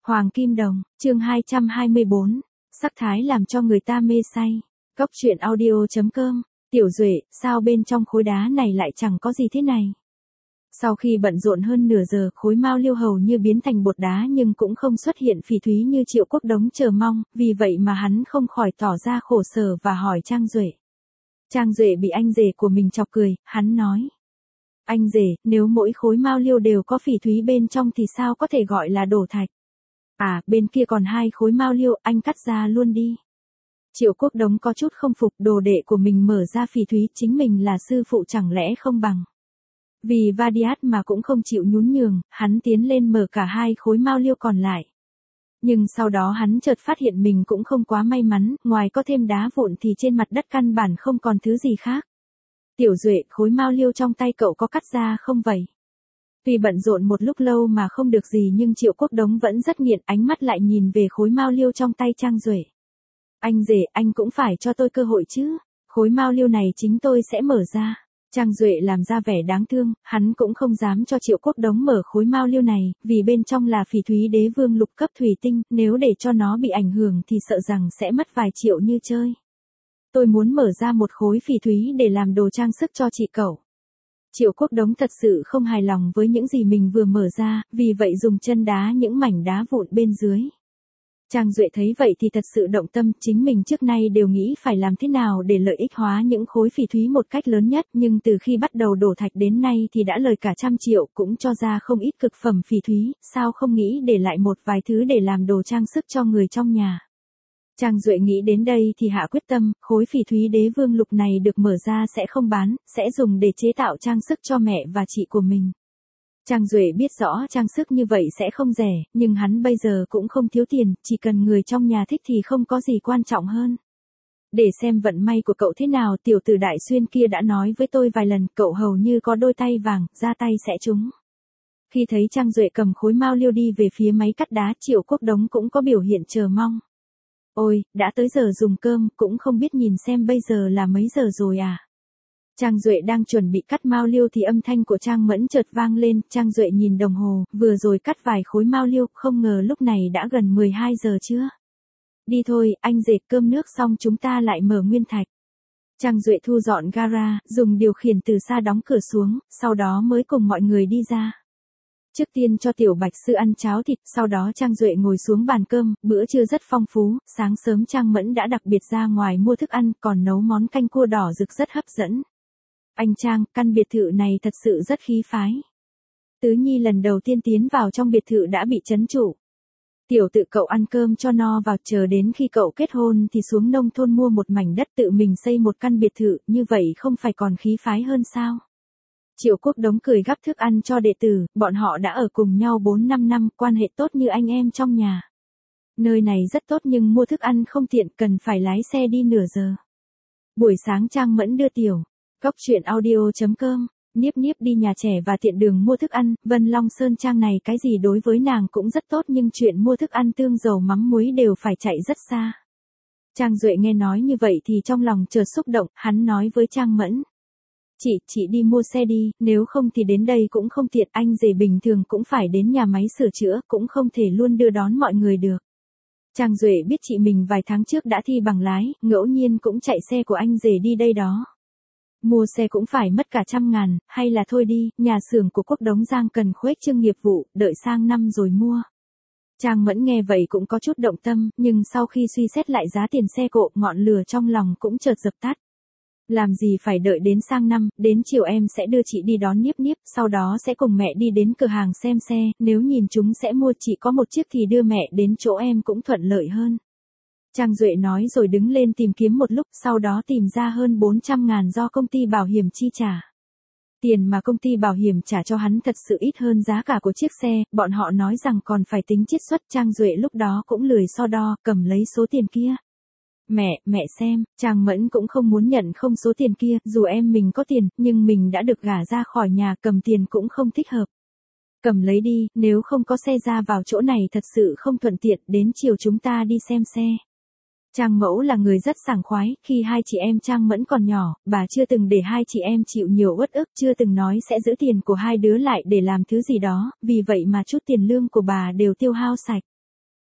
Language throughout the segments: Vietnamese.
Hoàng Kim Đồng, chương 224, sắc thái làm cho người ta mê say. Cốc truyện audio.com, Tiểu Duệ, sao bên trong khối đá này lại chẳng có gì thế này? Sau khi bận rộn hơn nửa giờ, khối mao liêu hầu như biến thành bột đá nhưng cũng không xuất hiện phỉ thúy như Triệu Quốc Đống chờ mong, vì vậy mà hắn không khỏi tỏ ra khổ sở và hỏi Trang Duệ. Trang Duệ bị anh rể của mình chọc cười, hắn nói. Anh rể, nếu mỗi khối mao liêu đều có phỉ thúy bên trong thì sao có thể gọi là đổ thạch? À, bên kia còn 2 khối mao liêu, anh cắt ra luôn đi. Triệu Quốc Đống có chút không phục, đồ đệ của mình mở ra phỉ thúy, chính mình là sư phụ chẳng lẽ không bằng. Vì Vadiat mà cũng không chịu nhún nhường, hắn tiến lên mở cả 2 khối mao liêu còn lại. Nhưng sau đó hắn chợt phát hiện mình cũng không quá may mắn, ngoài có thêm đá vụn thì trên mặt đất căn bản không còn thứ gì khác. Tiểu Duệ, khối mao liêu trong tay cậu có cắt ra không vậy? Tuy bận rộn một lúc lâu mà không được gì nhưng Triệu Quốc Đống vẫn rất nghiện, ánh mắt lại nhìn về khối mao liêu trong tay Trang Duệ. Anh rể, anh cũng phải cho tôi cơ hội chứ, khối mao liêu này chính tôi sẽ mở ra. Trang Duệ làm ra vẻ đáng thương, hắn cũng không dám cho Triệu Quốc Đống mở khối mao liêu này, vì bên trong là phỉ thúy đế vương lục cấp thủy tinh, nếu để cho nó bị ảnh hưởng thì sợ rằng sẽ mất vài triệu như chơi. Tôi muốn mở ra một khối phỉ thúy để làm đồ trang sức cho chị cậu. Triệu Quốc Đống thật sự không hài lòng với những gì mình vừa mở ra, vì vậy dùng chân đá những mảnh đá vụn bên dưới. Trang Duệ thấy vậy thì thật sự động tâm, chính mình trước nay đều nghĩ phải làm thế nào để lợi ích hóa những khối phỉ thúy một cách lớn nhất, nhưng từ khi bắt đầu đổ thạch đến nay thì đã lời cả trăm triệu, cũng cho ra không ít cực phẩm phỉ thúy, sao không nghĩ để lại một vài thứ để làm đồ trang sức cho người trong nhà. Trang Duệ nghĩ đến đây thì hạ quyết tâm, khối phỉ thúy đế vương lục này được mở ra sẽ không bán, sẽ dùng để chế tạo trang sức cho mẹ và chị của mình. Trang Duệ biết rõ trang sức như vậy sẽ không rẻ, nhưng hắn bây giờ cũng không thiếu tiền, chỉ cần người trong nhà thích thì không có gì quan trọng hơn. Để xem vận may của cậu thế nào, tiểu tử Đại Xuyên kia đã nói với tôi vài lần, cậu hầu như có đôi tay vàng, ra tay sẽ trúng. Khi thấy Trang Duệ cầm khối mao liêu đi về phía máy cắt đá, Triệu Quốc Đống cũng có biểu hiện chờ mong. Ôi, đã tới giờ dùng cơm, cũng không biết nhìn xem bây giờ là mấy giờ rồi à? Trang Duệ đang chuẩn bị cắt mao liêu thì âm thanh của Trang Mẫn chợt vang lên, Trang Duệ nhìn đồng hồ, vừa rồi cắt vài khối mao liêu, không ngờ lúc này đã gần 12 giờ chưa? Đi thôi, anh rể, cơm nước xong chúng ta lại mở nguyên thạch. Trang Duệ thu dọn gara, dùng điều khiển từ xa đóng cửa xuống, sau đó mới cùng mọi người đi ra. Trước tiên cho Tiểu Bạch Sư ăn cháo thịt, sau đó Trang Duệ ngồi xuống bàn cơm, bữa trưa rất phong phú, sáng sớm Trang Mẫn đã đặc biệt ra ngoài mua thức ăn, còn nấu món canh cua đỏ rực rất hấp dẫn. Anh Trang, căn biệt thự này thật sự rất khí phái. Tứ Nhi lần đầu tiên tiến vào trong biệt thự đã bị trấn trụ. Tiểu tự cậu ăn cơm cho no vào, chờ đến khi cậu kết hôn thì xuống nông thôn mua một mảnh đất tự mình xây một căn biệt thự, như vậy không phải còn khí phái hơn sao? Triệu Quốc Đống cười gắp thức ăn cho đệ tử, bọn họ đã ở cùng nhau 4-5 năm, quan hệ tốt như anh em trong nhà. Nơi này rất tốt nhưng mua thức ăn không tiện, cần phải lái xe đi nửa giờ. Buổi sáng Trang Mẫn đưa Tiểu Cốc truyện audio.com, Niếp Niếp đi nhà trẻ và tiện đường mua thức ăn, Vân Long Sơn Trang này cái gì đối với nàng cũng rất tốt nhưng chuyện mua thức ăn tương dầu mắm muối đều phải chạy rất xa. Trang Duệ nghe nói như vậy thì trong lòng chợt xúc động, hắn nói với Trang Mẫn. Chị đi mua xe đi, nếu không thì đến đây cũng không tiện, anh rể bình thường cũng phải đến nhà máy sửa chữa, cũng không thể luôn đưa đón mọi người được. Trang Duệ biết chị mình vài tháng trước đã thi bằng lái, ngẫu nhiên cũng chạy xe của anh rể đi đây đó. Mua xe cũng phải mất cả 100.000, hay là thôi đi, nhà xưởng của Quốc Đống Giang cần khuếch trương nghiệp vụ, đợi sang năm rồi mua. Trang Mẫn nghe vậy cũng có chút động tâm, nhưng sau khi suy xét lại giá tiền xe cộ, ngọn lửa trong lòng cũng chợt dập tắt. Làm gì phải đợi đến sang năm, đến chiều em sẽ đưa chị đi đón Niếp Niếp, sau đó sẽ cùng mẹ đi đến cửa hàng xem xe, nếu nhìn chúng sẽ mua, chị có một chiếc thì đưa mẹ đến chỗ em cũng thuận lợi hơn. Trang Duệ nói rồi đứng lên tìm kiếm một lúc, sau đó tìm ra hơn 400.000 do công ty bảo hiểm chi trả. Tiền mà công ty bảo hiểm trả cho hắn thật sự ít hơn giá cả của chiếc xe, bọn họ nói rằng còn phải tính chiết xuất, Trang Duệ lúc đó cũng lười so đo, cầm lấy số tiền kia. Mẹ xem, Trang Mẫn cũng không muốn nhận không số tiền kia, dù em mình có tiền, nhưng mình đã được gả ra khỏi nhà, cầm tiền cũng không thích hợp. Cầm lấy đi, nếu không có xe ra vào chỗ này thật sự không thuận tiện, đến chiều chúng ta đi xem xe. Trang Mẫu là người rất sảng khoái, khi hai chị em Trang Mẫn còn nhỏ, bà chưa từng để hai chị em chịu nhiều uất ức, chưa từng nói sẽ giữ tiền của hai đứa lại để làm thứ gì đó, vì vậy mà chút tiền lương của bà đều tiêu hao sạch.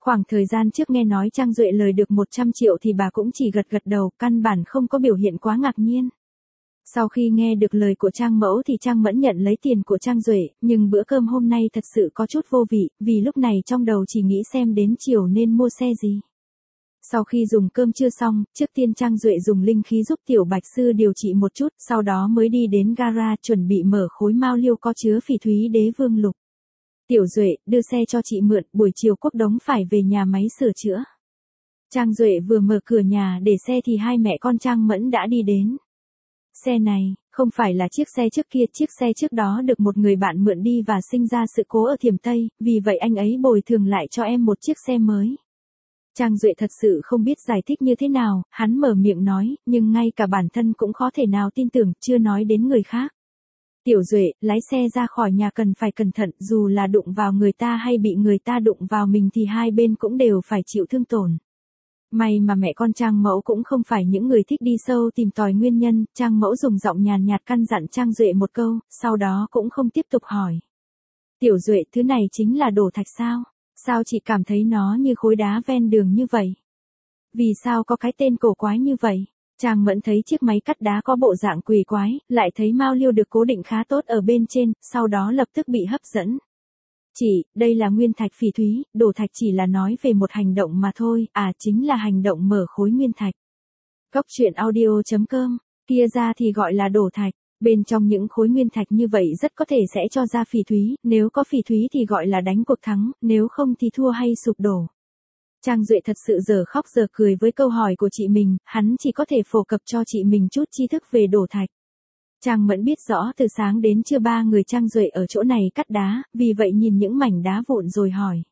Khoảng thời gian trước nghe nói Trang Duệ lời được 100 triệu thì bà cũng chỉ gật gật đầu, căn bản không có biểu hiện quá ngạc nhiên. Sau khi nghe được lời của Trang Mẫu thì Trang Mẫn nhận lấy tiền của Trang Duệ, nhưng bữa cơm hôm nay thật sự có chút vô vị, vì lúc này trong đầu chỉ nghĩ xem đến chiều nên mua xe gì. Sau khi dùng cơm trưa xong, trước tiên Trang Duệ dùng linh khí giúp Tiểu Bạch Sư điều trị một chút, sau đó mới đi đến gara chuẩn bị mở khối mao liêu có chứa phỉ thúy đế vương lục. Tiểu Duệ, đưa xe cho chị mượn, buổi chiều Quốc Đống phải về nhà máy sửa chữa. Trang Duệ vừa mở cửa nhà để xe thì hai mẹ con Trang Mẫn đã đi đến. Xe này, không phải là chiếc xe trước kia, chiếc xe trước đó được một người bạn mượn đi và sinh ra sự cố ở Thiểm Tây, vì vậy anh ấy bồi thường lại cho em một chiếc xe mới. Trang Duệ thật sự không biết giải thích như thế nào, hắn mở miệng nói, nhưng ngay cả bản thân cũng khó thể nào tin tưởng, chưa nói đến người khác. Tiểu Duệ, lái xe ra khỏi nhà cần phải cẩn thận, dù là đụng vào người ta hay bị người ta đụng vào mình thì hai bên cũng đều phải chịu thương tổn. May mà mẹ con Trang Mẫu cũng không phải những người thích đi sâu tìm tòi nguyên nhân, Trang Mẫu dùng giọng nhàn nhạt căn dặn Trang Duệ một câu, sau đó cũng không tiếp tục hỏi. Tiểu Duệ, thứ này chính là đổ thạch sao? Sao chị cảm thấy nó như khối đá ven đường như vậy? Vì sao có cái tên cổ quái như vậy? Trang Mẫn thấy chiếc máy cắt đá có bộ dạng quỷ quái, lại thấy mao liêu được cố định khá tốt ở bên trên, sau đó lập tức bị hấp dẫn. Chị, đây là nguyên thạch phỉ thúy, đổ thạch chỉ là nói về một hành động mà thôi, chính là hành động mở khối nguyên thạch. Cốc truyện audio.com, kia ra thì gọi là đổ thạch, bên trong những khối nguyên thạch như vậy rất có thể sẽ cho ra phỉ thúy, nếu có phỉ thúy thì gọi là đánh cuộc thắng, nếu không thì thua hay sụp đổ. Trang Duệ thật sự giờ khóc giờ cười với câu hỏi của chị mình, hắn chỉ có thể phổ cập cho chị mình chút tri thức về đổ thạch. Trang Mẫn biết rõ từ sáng đến trưa ba người Trang Duệ ở chỗ này cắt đá, vì vậy nhìn những mảnh đá vụn rồi hỏi.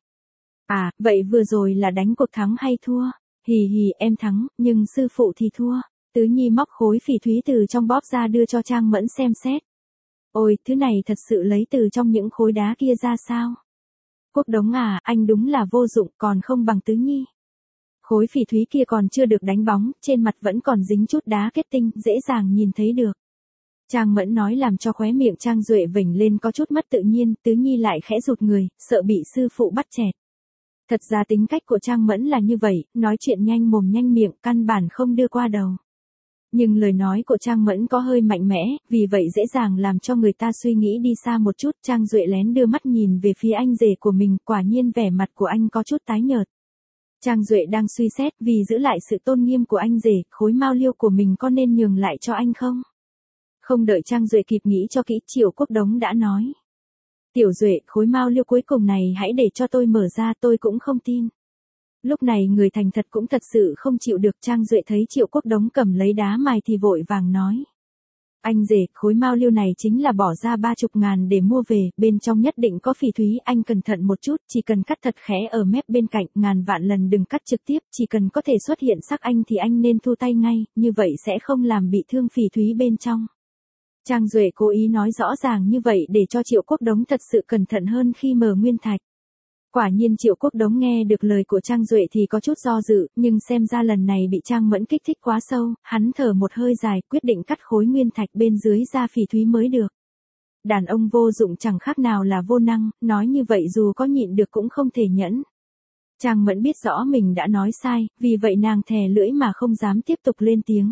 Vậy vừa rồi là đánh cuộc thắng hay thua? Hì hì, em thắng, nhưng sư phụ thì thua. Tứ Nhi móc khối phỉ thúy từ trong bóp ra đưa cho Trang Mẫn xem xét. Ôi, thứ này thật sự lấy từ trong những khối đá kia ra sao? Quốc Đống anh đúng là vô dụng, còn không bằng Tứ Nhi. Khối phỉ thúy kia còn chưa được đánh bóng, trên mặt vẫn còn dính chút đá kết tinh, dễ dàng nhìn thấy được. Trang Mẫn nói làm cho khóe miệng Trang Duệ vểnh lên có chút mất tự nhiên, Tứ Nhi lại khẽ rụt người, sợ bị sư phụ bắt chẹt. Thật ra tính cách của Trang Mẫn là như vậy, nói chuyện nhanh mồm nhanh miệng, căn bản không đưa qua đầu. Nhưng lời nói của Trang Mẫn có hơi mạnh mẽ, vì vậy dễ dàng làm cho người ta suy nghĩ đi xa một chút. Trang Duệ lén đưa mắt nhìn về phía anh rể của mình, quả nhiên vẻ mặt của anh có chút tái nhợt. Trang Duệ đang suy xét, vì giữ lại sự tôn nghiêm của anh rể, khối mao liêu của mình có nên nhường lại cho anh không? Không đợi Trang Duệ kịp nghĩ cho kỹ, Triệu Quốc Đống đã nói. Tiểu Duệ, khối mao liêu cuối cùng này hãy để cho tôi mở ra, tôi cũng không tin. Lúc này người thành thật cũng thật sự không chịu được. Trang Duệ thấy Triệu Quốc Đống cầm lấy đá mài thì vội vàng nói. Anh rể, khối mao liêu này chính là bỏ ra 30.000 để mua về, bên trong nhất định có phỉ thúy, anh cẩn thận một chút, chỉ cần cắt thật khẽ ở mép bên cạnh, ngàn vạn lần đừng cắt trực tiếp, chỉ cần có thể xuất hiện sắc anh thì anh nên thu tay ngay, như vậy sẽ không làm bị thương phỉ thúy bên trong. Trang Duệ cố ý nói rõ ràng như vậy để cho Triệu Quốc Đống thật sự cẩn thận hơn khi mở nguyên thạch. Quả nhiên Triệu Quốc Đống nghe được lời của Trang Duệ thì có chút do dự, nhưng xem ra lần này bị Trang Mẫn kích thích quá sâu, hắn thở một hơi dài, quyết định cắt khối nguyên thạch bên dưới ra phỉ thúy mới được. Đàn ông vô dụng chẳng khác nào là vô năng, nói như vậy dù có nhịn được cũng không thể nhẫn. Trang Mẫn biết rõ mình đã nói sai, vì vậy nàng thè lưỡi mà không dám tiếp tục lên tiếng.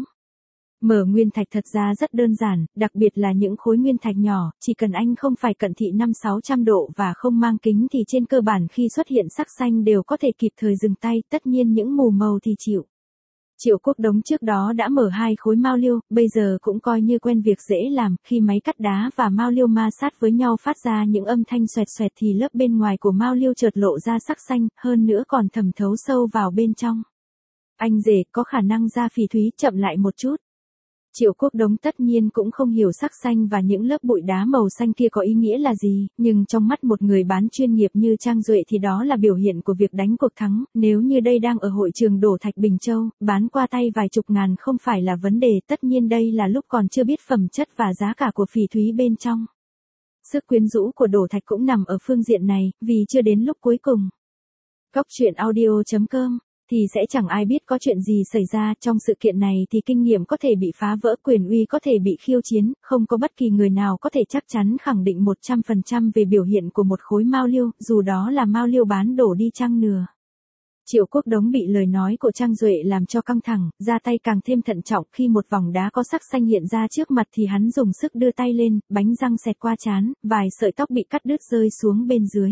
Mở nguyên thạch thật ra rất đơn giản, đặc biệt là những khối nguyên thạch nhỏ, chỉ cần anh không phải cận thị 500-600 độ và không mang kính thì trên cơ bản khi xuất hiện sắc xanh đều có thể kịp thời dừng tay, tất nhiên những mù màu thì chịu. Triệu Quốc Đống trước đó đã mở 2 khối mao liêu, bây giờ cũng coi như quen việc dễ làm, khi máy cắt đá và mao liêu ma sát với nhau phát ra những âm thanh xoẹt xoẹt thì lớp bên ngoài của mao liêu chợt lộ ra sắc xanh, hơn nữa còn thẩm thấu sâu vào bên trong. Anh rể, có khả năng ra phỉ thúy, chậm lại một chút. Triệu Quốc Đống tất nhiên cũng không hiểu sắc xanh và những lớp bụi đá màu xanh kia có ý nghĩa là gì, nhưng trong mắt một người bán chuyên nghiệp như Trang Duệ thì đó là biểu hiện của việc đánh cuộc thắng, nếu như đây đang ở hội trường đổ thạch Bình Châu, bán qua tay vài chục ngàn không phải là vấn đề, tất nhiên đây là lúc còn chưa biết phẩm chất và giá cả của phỉ thúy bên trong. Sức quyến rũ của đổ thạch cũng nằm ở phương diện này, vì chưa đến lúc cuối cùng. Cốc truyện audio.com thì sẽ chẳng ai biết có chuyện gì xảy ra, trong sự kiện này thì kinh nghiệm có thể bị phá vỡ, quyền uy có thể bị khiêu chiến, không có bất kỳ người nào có thể chắc chắn khẳng định 100% về biểu hiện của một khối mao liêu, dù đó là mao liêu bán đổ đi chăng nữa. Triệu Quốc Đống bị lời nói của Trang Duệ làm cho căng thẳng, ra tay càng thêm thận trọng, khi một vòng đá có sắc xanh hiện ra trước mặt thì hắn dùng sức đưa tay lên, bánh răng xẹt qua trán, vài sợi tóc bị cắt đứt rơi xuống bên dưới.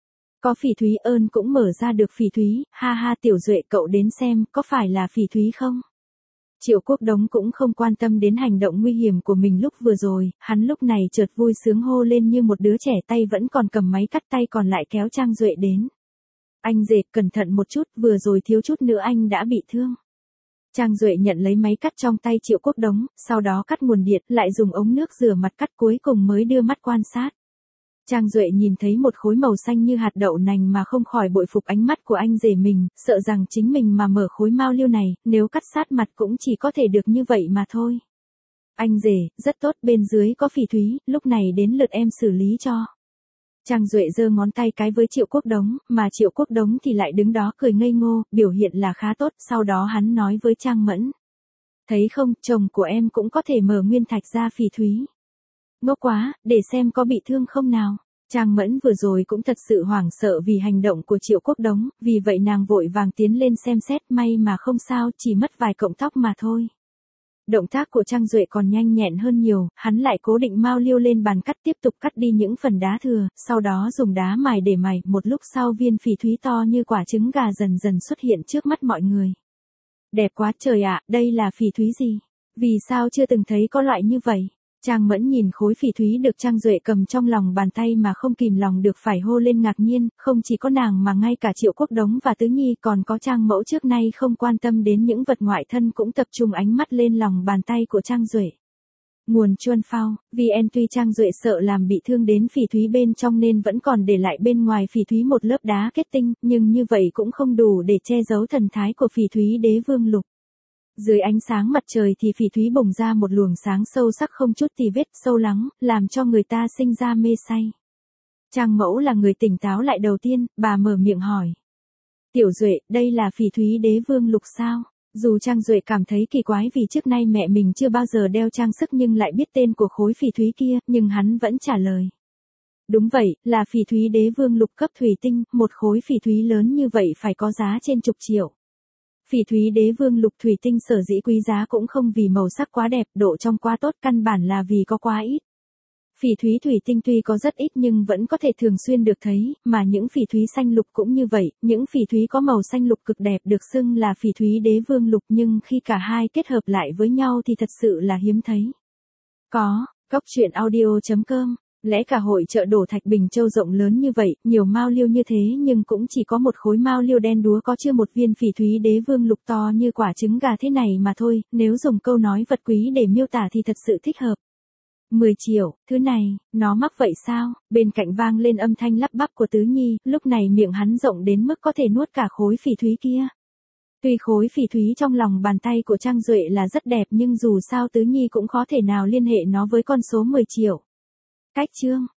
Có Phỉ Thúy ơn cũng mở ra được Phỉ Thúy, ha ha Tiểu Duệ cậu đến xem, có phải là Phỉ Thúy không? Triệu Quốc Đống cũng không quan tâm đến hành động nguy hiểm của mình lúc vừa rồi, hắn lúc này chợt vui sướng hô lên như một đứa trẻ, tay vẫn còn cầm máy cắt, tay còn lại kéo Trang Duệ đến. Anh rể, cẩn thận một chút, vừa rồi thiếu chút nữa anh đã bị thương. Trang Duệ nhận lấy máy cắt trong tay Triệu Quốc Đống, sau đó cắt nguồn điện, lại dùng ống nước rửa mặt cắt, cuối cùng mới đưa mắt quan sát. Trang Duệ nhìn thấy một khối màu xanh như hạt đậu nành mà không khỏi bội phục ánh mắt của anh rể mình, sợ rằng chính mình mà mở khối mao liêu này, nếu cắt sát mặt cũng chỉ có thể được như vậy mà thôi. Anh rể, rất tốt, bên dưới có Phỉ Thúy, lúc này đến lượt em xử lý cho. Trang Duệ giơ ngón tay cái với Triệu Quốc Đống, mà Triệu Quốc Đống thì lại đứng đó cười ngây ngô, biểu hiện là khá tốt, sau đó hắn nói với Trang Mẫn. Thấy không, chồng của em cũng có thể mở nguyên thạch ra Phỉ Thúy. Ngốc quá, để xem có bị thương không nào. Trang Mẫn vừa rồi cũng thật sự hoảng sợ vì hành động của Triệu Quốc Đống, vì vậy nàng vội vàng tiến lên xem xét, may mà không sao, chỉ mất vài cọng tóc mà thôi. Động tác của Trang Duệ còn nhanh nhẹn hơn nhiều, hắn lại cố định mao liêu lên bàn cắt, tiếp tục cắt đi những phần đá thừa, sau đó dùng đá mài để mài, một lúc sau viên Phỉ Thúy to như quả trứng gà dần dần xuất hiện trước mắt mọi người. Đẹp quá trời ạ, đây là Phỉ Thúy gì? Vì sao chưa từng thấy có loại như vậy? Trang Mẫn nhìn khối Phỉ Thúy được Trang Duệ cầm trong lòng bàn tay mà không kìm lòng được phải hô lên ngạc nhiên, không chỉ có nàng mà ngay cả Triệu Quốc Đống và Tứ Nhi còn có Trang Mẫu trước nay không quan tâm đến những vật ngoại thân cũng tập trung ánh mắt lên lòng bàn tay của Trang Duệ. Nguồn Chuân Phao, VN. Tuy Trang Duệ sợ làm bị thương đến Phỉ Thúy bên trong nên vẫn còn để lại bên ngoài Phỉ Thúy một lớp đá kết tinh, nhưng như vậy cũng không đủ để che giấu thần thái của Phỉ Thúy Đế Vương Lục. Dưới ánh sáng mặt trời thì Phỉ Thúy bùng ra một luồng sáng sâu sắc không chút tì vết, sâu lắng, làm cho người ta sinh ra mê say. Trang Mẫu là người tỉnh táo lại đầu tiên, bà mở miệng hỏi. Tiểu Duệ, đây là Phỉ Thúy Đế Vương Lục sao? Dù Trang Duệ cảm thấy kỳ quái vì trước nay mẹ mình chưa bao giờ đeo trang sức nhưng lại biết tên của khối Phỉ Thúy kia, nhưng hắn vẫn trả lời. Đúng vậy, là Phỉ Thúy Đế Vương Lục cấp thủy tinh, một khối Phỉ Thúy lớn như vậy phải có giá trên chục triệu. Phỉ Thúy Đế Vương Lục thủy tinh sở dĩ quý giá cũng không vì màu sắc quá đẹp, độ trong quá tốt, căn bản là vì có quá ít. Phỉ Thúy thủy tinh tuy có rất ít nhưng vẫn có thể thường xuyên được thấy, mà những Phỉ Thúy xanh lục cũng như vậy, những Phỉ Thúy có màu xanh lục cực đẹp được xưng là Phỉ Thúy Đế Vương Lục, nhưng khi cả hai kết hợp lại với nhau thì thật sự là hiếm thấy. Góc truyện audio.com. Lẽ cả hội chợ đổ Thạch Bình Châu rộng lớn như vậy, nhiều mao liêu như thế nhưng cũng chỉ có một khối mao liêu đen đúa có chưa một viên Phỉ Thúy Đế Vương Lục to như quả trứng gà thế này mà thôi, nếu dùng câu nói vật quý để miêu tả thì thật sự thích hợp. 10 triệu, thứ này, nó mắc vậy sao? Bên cạnh vang lên âm thanh lắp bắp của Tứ Nhi, lúc này miệng hắn rộng đến mức có thể nuốt cả khối Phỉ Thúy kia. Tuy khối Phỉ Thúy trong lòng bàn tay của Trang Duệ là rất đẹp nhưng dù sao Tứ Nhi cũng khó thể nào liên hệ nó với con số 10 triệu. Cách chương